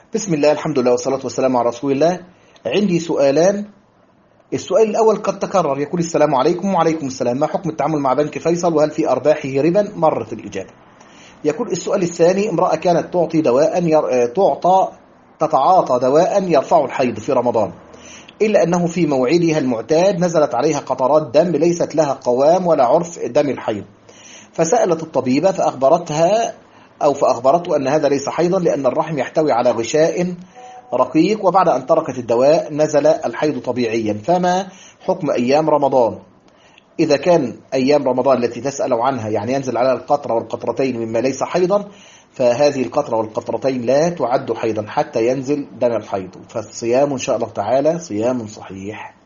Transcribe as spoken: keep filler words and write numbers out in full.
بسم الله، الحمد لله والصلاة والسلام على رسول الله. عندي سؤالان. السؤال الأول قد تكرر، يقول: السلام عليكم. وعليكم السلام. ما حكم التعامل مع بنك فيصل، وهل في أرباحه ربا؟ مرت الإجابة. يقول السؤال الثاني: امرأة كانت تعطي دواء ير... تعطى تتعاطى دواء يرفع الحيض في رمضان، إلا أنه في موعدها المعتاد نزلت عليها قطرات دم ليست لها قوام ولا عرف دم الحيض، فسألت الطبيبة فأخبرتها أو فأخبرته أن هذا ليس حيضا، لأن الرحم يحتوي على غشاء رقيق، وبعد أن تركت الدواء نزل الحيض طبيعيا. فما حكم أيام رمضان؟ إذا كان أيام رمضان التي تسأل عنها يعني ينزل على القطرة والقطرتين مما ليس حيضا، فهذه القطرة والقطرتين لا تعد حيضا حتى ينزل دم الحيض، فالصيام إن شاء الله تعالى صيام صحيح.